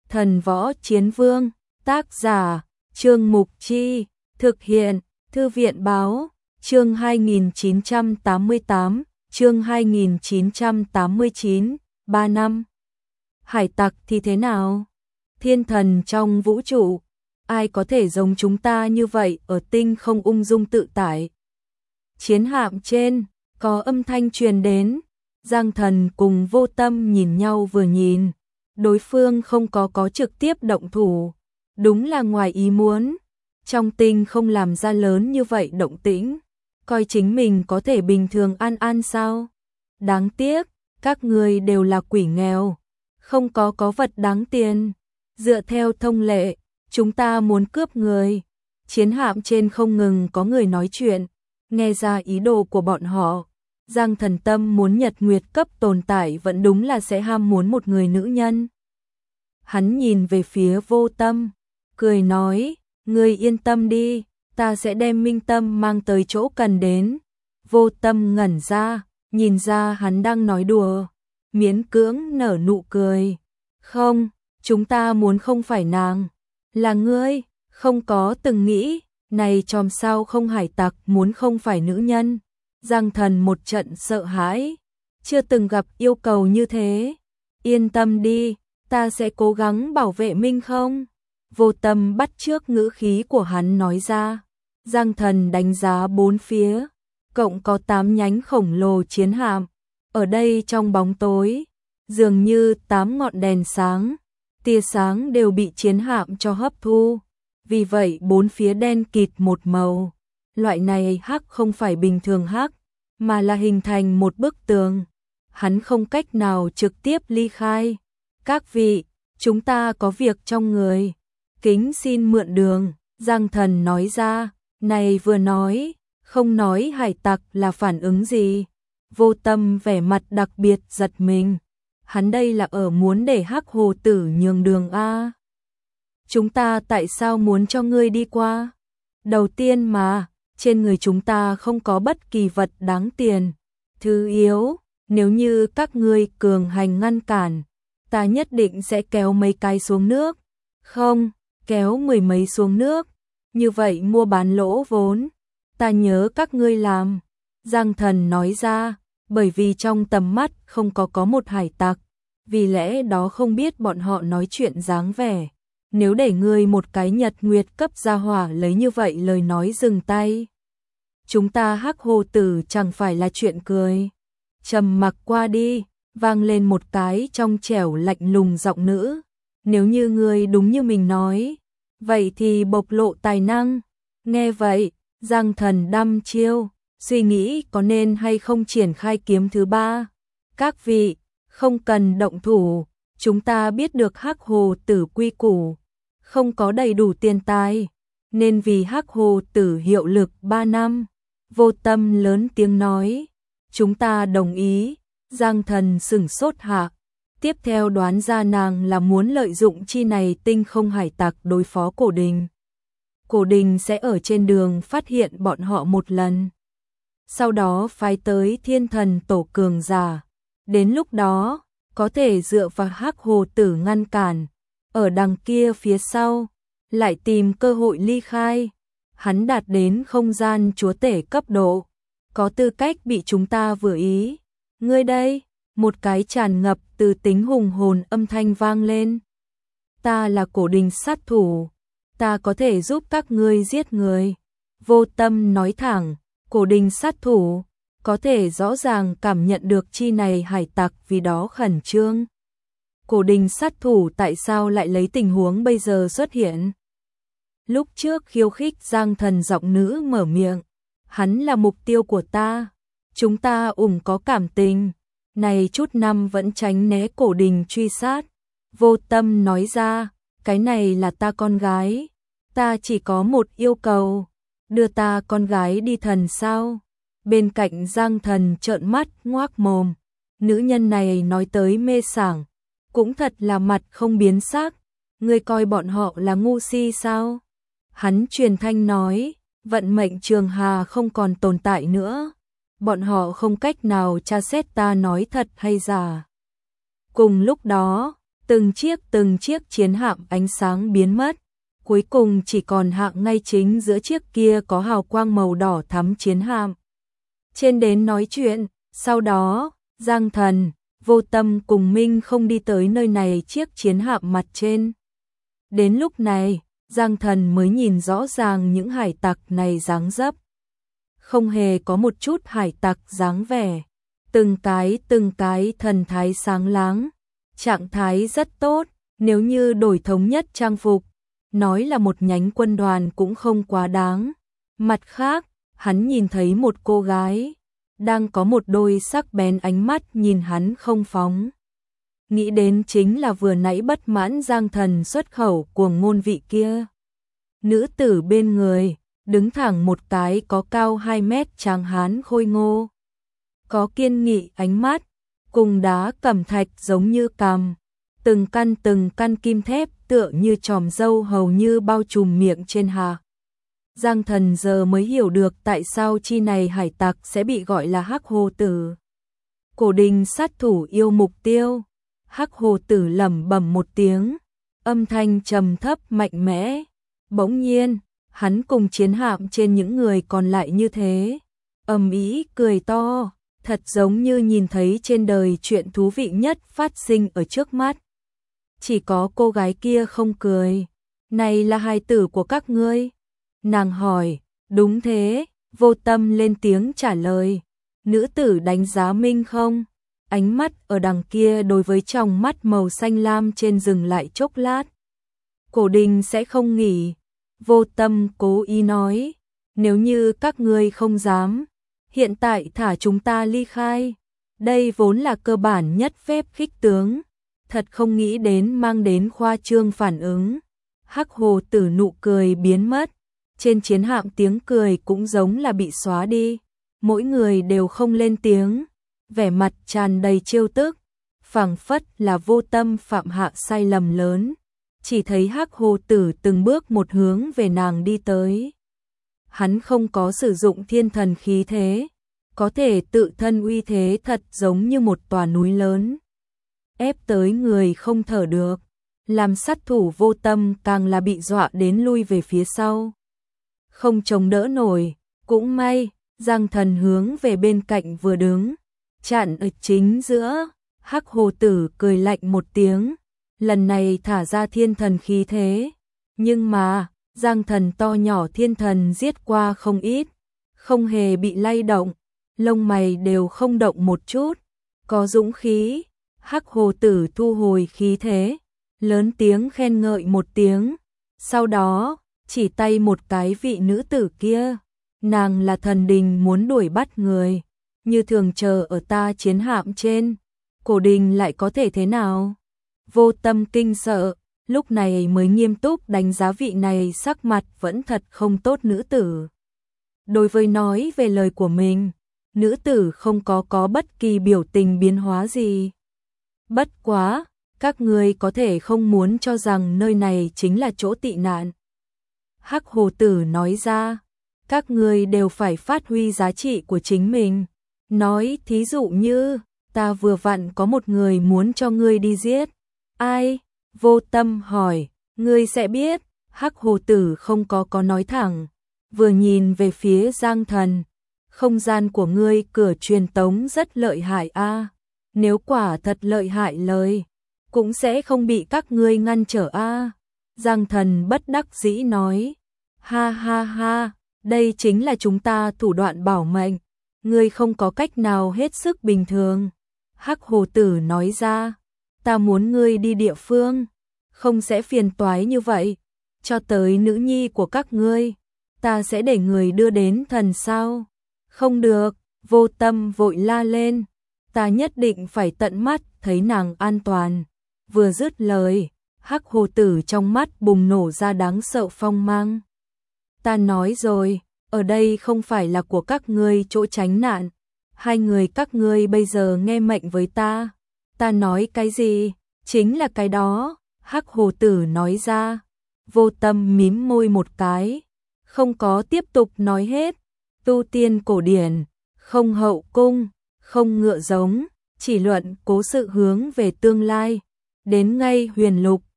Thần Võ Chiến Vương, tác giả, Trương Mục Chi, thực hiện, Thư viện Báo, chương 2988, chương 2989, 3 năm. Hải tặc thì thế nào? Thiên thần trong vũ trụ, ai có thể giống chúng ta như vậy ở tinh không ung dung tự tại. Chiến hạm trên, có âm thanh truyền đến, Giang Thần cùng Vô Tâm nhìn nhau vừa nhìn, đối phương không có trực tiếp động thủ, đúng là ngoài ý muốn, trong tinh không làm ra lớn như vậy động tĩnh, coi chính mình có thể bình thường an an sao? Đáng tiếc, các người đều là quỷ nghèo, không có vật đáng tiền, dựa theo thông lệ, chúng ta muốn cướp người. Chiến hạm trên không ngừng có người nói chuyện, nghe ra ý đồ của bọn họ. Giang Thần tâm muốn Nhật Nguyệt cấp tồn tại vẫn đúng là sẽ ham muốn một người nữ nhân. Hắn nhìn về phía Vô Tâm, cười nói, ngươi yên tâm đi, ta sẽ đem Minh Tâm mang tới chỗ cần đến. Vô Tâm ngẩn ra, nhìn ra hắn đang nói đùa, miễn cưỡng nở nụ cười. Không, chúng ta muốn không phải nàng, là ngươi, không có từng nghĩ, này chòm sao không hải tặc muốn không phải nữ nhân. Giang Thần một trận sợ hãi, chưa từng gặp yêu cầu như thế. Yên tâm đi, ta sẽ cố gắng bảo vệ Minh không. Vô Tâm bắt chước ngữ khí của hắn nói ra. Giang Thần đánh giá bốn phía, cộng có 8 nhánh khổng lồ chiến hạm. Ở đây trong bóng tối, dường như 8 ngọn đèn sáng, tia sáng đều bị chiến hạm cho hấp thu. Vì vậy bốn phía đen kịt một màu. Loại này hắc không phải bình thường hắc, mà là hình thành một bức tường. Hắn không cách nào trực tiếp ly khai. Các vị, chúng ta có việc trong người. Kính xin mượn đường, Giang Thần nói ra. Này vừa nói, không nói hải tặc là phản ứng gì. Vô Tâm vẻ mặt đặc biệt giật mình. Hắn đây là ở muốn để Hắc Hồ Tử nhường đường a. Chúng ta tại sao muốn cho ngươi đi qua? Đầu tiên mà, trên người chúng ta không có bất kỳ vật đáng tiền. Thứ yếu, nếu như các ngươi cường hành ngăn cản, ta nhất định sẽ kéo mấy cái xuống nước. Không, kéo 10 mấy xuống nước. Như vậy mua bán lỗ vốn. Ta nhớ các ngươi làm. Giang Thần nói ra, bởi vì trong tầm mắt không có một hải tặc. Vì lẽ đó không biết bọn họ nói chuyện dáng vẻ. Nếu để ngươi một cái Nhật Nguyệt cấp gia hỏa lấy như vậy lời nói dừng tay. Chúng ta Hắc Hồ Tử chẳng phải là chuyện cười. Trầm mặc qua đi, vang lên một cái trong trẻo lạnh lùng giọng nữ. Nếu như ngươi đúng như mình nói, vậy thì bộc lộ tài năng. Nghe vậy, Giang Thần đăm chiêu, suy nghĩ có nên hay không triển khai kiếm thứ 3. Các vị, không cần động thủ, chúng ta biết được Hắc Hồ Tử quy củ, không có đầy đủ tiền tài, nên vì Hắc Hồ Tử hiệu lực 3 năm. Vô Tâm lớn tiếng nói, chúng ta đồng ý. Giang Thần sửng sốt hạ, tiếp theo đoán ra nàng là muốn lợi dụng chi này tinh không hải tặc đối phó Cổ Đình. Cổ Đình sẽ ở trên đường phát hiện bọn họ một lần, sau đó phái tới Thiên Thần Tổ cường giả. Đến lúc đó, có thể dựa vào Hắc Hồ Tử ngăn cản, ở đằng kia phía sau, lại tìm cơ hội ly khai. Hắn đạt đến không gian chúa tể cấp độ, có tư cách bị chúng ta vừa ý. Ngươi đây, một cái tràn ngập từ tính hùng hồn âm thanh vang lên. Ta là Cổ Đình sát thủ, ta có thể giúp các ngươi giết người. Vô Tâm nói thẳng, Cổ Đình sát thủ, có thể rõ ràng cảm nhận được chi này hải tặc vì đó khẩn trương. Cổ Đình sát thủ tại sao lại lấy tình huống bây giờ xuất hiện? Lúc trước khiêu khích Giang Thần giọng nữ mở miệng, hắn là mục tiêu của ta, chúng ta có cảm tình, này chút năm vẫn tránh né Cổ Đình truy sát. Vô Tâm nói ra, cái này là ta con gái, ta chỉ có một yêu cầu, đưa ta con gái đi thần sao? Bên cạnh Giang Thần trợn mắt ngoác mồm, nữ nhân này nói tới mê sảng, cũng thật là mặt không biến sắc, ngươi coi bọn họ là ngu si sao? Hắn truyền thanh nói, vận mệnh Trường Hà không còn tồn tại nữa, bọn họ không cách nào tra xét ta nói thật hay giả. Cùng lúc đó, từng chiếc chiến hạm ánh sáng biến mất, cuối cùng chỉ còn hạng ngay chính giữa chiếc kia có hào quang màu đỏ thắm chiến hạm. Trên đến nói chuyện, sau đó, Giang Thần, Vô Tâm cùng Minh không đi tới nơi này chiếc chiến hạm mặt trên. Đến lúc này, Giang Thần mới nhìn rõ ràng những hải tặc này dáng dấp. Không hề có một chút hải tặc dáng vẻ. Từng cái thần thái sáng láng, trạng thái rất tốt, nếu như đổi thống nhất trang phục, nói là một nhánh quân đoàn cũng không quá đáng. Mặt khác, hắn nhìn thấy một cô gái, đang có một đôi sắc bén ánh mắt nhìn hắn không phóng. Nghĩ đến chính là vừa nãy bất mãn Giang Thần xuất khẩu cuồng ngôn vị kia. Nữ tử bên người, đứng thẳng một cái có cao 2 mét tráng hán khôi ngô. Có kiên nghị ánh mắt, cùng đá cẩm thạch giống như cằm, từng căn kim thép tựa như chòm râu hầu như bao trùm miệng trên hà. Giang Thần giờ mới hiểu được tại sao chi này hải tặc sẽ bị gọi là Hắc Hồ Tử. Cổ đình sát thủ yêu mục tiêu. Hắc Hồ Tử lẩm bẩm một tiếng, âm thanh trầm thấp mạnh mẽ. Bỗng nhiên, hắn cùng chiến hạm trên những người còn lại như thế, ầm ĩ cười to, thật giống như nhìn thấy trên đời chuyện thú vị nhất phát sinh ở trước mắt. Chỉ có cô gái kia không cười. Này là hài tử của các ngươi? Nàng hỏi. Đúng thế, Vô Tâm lên tiếng trả lời. Nữ tử đánh giá Minh không? Ánh mắt ở đằng kia đối với tròng mắt màu xanh lam trên dừng lại chốc lát. Cổ đình sẽ không nghỉ. Vô Tâm cố ý nói. Nếu như các ngươi không dám, hiện tại thả chúng ta ly khai. Đây vốn là cơ bản nhất phép khích tướng. Thật không nghĩ đến mang đến khoa trương phản ứng. Hắc Hồ Tử nụ cười biến mất. Trên chiến hạm tiếng cười cũng giống là bị xóa đi. Mỗi người đều không lên tiếng. Vẻ mặt tràn đầy trêu tức. Phảng phất là Vô Tâm phạm hạ sai lầm lớn. Chỉ thấy Hắc Hồ Tử từng bước một hướng về nàng đi tới. Hắn không có sử dụng thiên thần khí thế. Có thể tự thân uy thế thật giống như một tòa núi lớn. Ép tới người không thở được. Làm sát thủ Vô Tâm càng là bị dọa đến lui về phía sau. Không chống đỡ nổi. Cũng may, Giang Thần hướng về bên cạnh vừa đứng. Chặn ở chính giữa. Hắc Hồ Tử cười lạnh một tiếng. Lần này thả ra thiên thần khí thế. Nhưng mà, Giang Thần to nhỏ thiên thần giết qua không ít. Không hề bị lay động. Lông mày đều không động một chút. Có dũng khí. Hắc Hồ Tử thu hồi khí thế. Lớn tiếng khen ngợi một tiếng. Sau đó, chỉ tay một cái vị nữ tử kia. Nàng là thần đình muốn đuổi bắt người. Như thường chờ ở ta chiến hạm trên. Cổ đình lại có thể thế nào? Vô Tâm kinh sợ. Lúc này mới nghiêm túc đánh giá vị này sắc mặt vẫn thật không tốt nữ tử. Đối với nói về lời của mình, nữ tử không có bất kỳ biểu tình biến hóa gì. Bất quá, các ngươi có thể không muốn cho rằng nơi này chính là chỗ tị nạn. Hắc Hồ Tử nói ra, các ngươi đều phải phát huy giá trị của chính mình. Nói thí dụ như, ta vừa vặn có một người muốn cho ngươi đi giết. Ai? Vô Tâm hỏi, ngươi sẽ biết. Hắc Hồ Tử không có nói thẳng, vừa nhìn về phía Giang Thần. Không gian của ngươi cửa truyền tống rất lợi hại a. Nếu quả thật lợi hại lời, cũng sẽ không bị các ngươi ngăn trở a. Giang Thần bất đắc dĩ nói, ha ha ha, đây chính là chúng ta thủ đoạn bảo mệnh, ngươi không có cách nào hết sức bình thường. Hắc Hồ Tử nói ra, ta muốn ngươi đi địa phương, không sẽ phiền toái như vậy, cho tới nữ nhi của các ngươi, ta sẽ để người đưa đến thần sao. Không được, Vô Tâm vội la lên, ta nhất định phải tận mắt thấy nàng an toàn. Vừa dứt lời, Hắc Hồ Tử trong mắt bùng nổ ra đáng sợ phong mang. Ta nói rồi, ở đây không phải là của các ngươi chỗ tránh nạn. Hai người các ngươi bây giờ nghe mệnh với ta. Ta nói cái gì, chính là cái đó. Hắc Hồ Tử nói ra. Vô Tâm mím môi một cái, không có tiếp tục nói hết. Tu tiên cổ điển, không hậu cung, không ngựa giống, chỉ luận cố sự hướng về tương lai. đến ngay huyền lục,